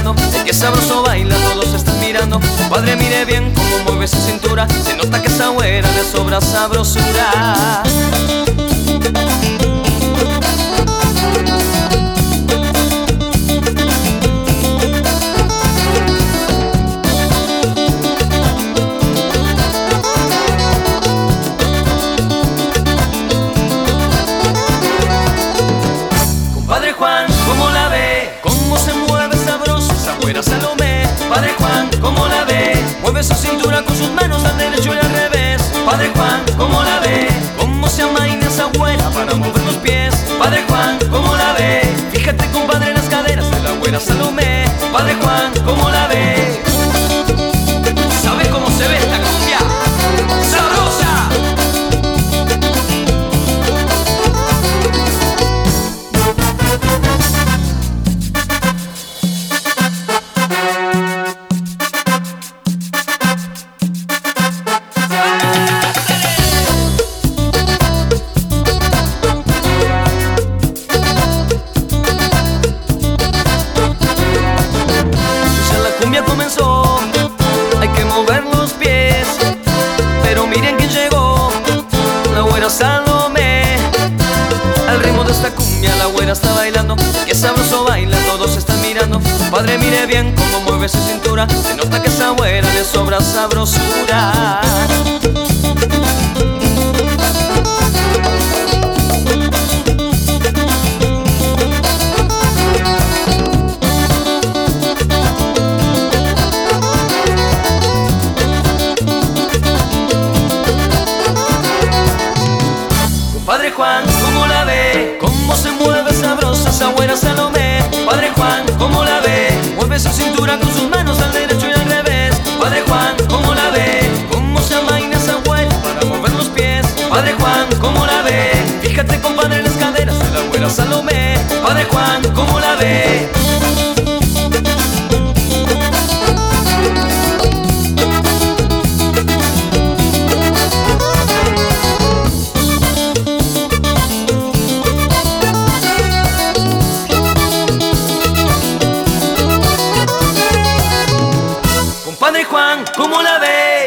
bailando, qué sabroso baila, todos están mirando. Compadre, mire bien cómo mueve su cintura, se nota que esa güera le sobra sabrosura. Padre Juan, ¿cómo la ve? ¿Cómo se mueve sabrosa esa güera Salomé? Padre Juan, ¿cómo la ve? Mueve su cintura con sus manos al derecho y al revés. Padre Juan, ¿cómo la ve? ¿Cómo se amaina esa güera para mover los pies? Padre Juan, ¿cómo la ve? Fíjate, compadre, en las caderas de la güera Salomé. Padre Juan, ¿cómo la ve? ¿Sabe cómo se ve esta cumbia? ¡Sabrosa! Comenzó, hay que mover los pies, pero miren quién llegó, la güera Salomé. Al ritmo de esta cumbia la güera está bailando, qué sabroso baila, todos están mirando. Padre, mire bien cómo mueve su cintura, se nota que esa güera le sobra sabrosura. Padre Juan, ¿cómo la ve? ¿Cómo se mueve sabrosa esa güera Salomé? Padre Juan, ¿cómo la ve? Mueve su cintura con sus manos al derecho y al revés. Padre Juan, ¿cómo la ve? ¿Cómo se amaina esa güera para mover los pies? Padre Juan, ¿cómo la ve? Fíjate, compadre, en las caderas de la güera Salomé. Padre Juan, ¿cómo la ve? Padre Juan, ¿cómo la ve?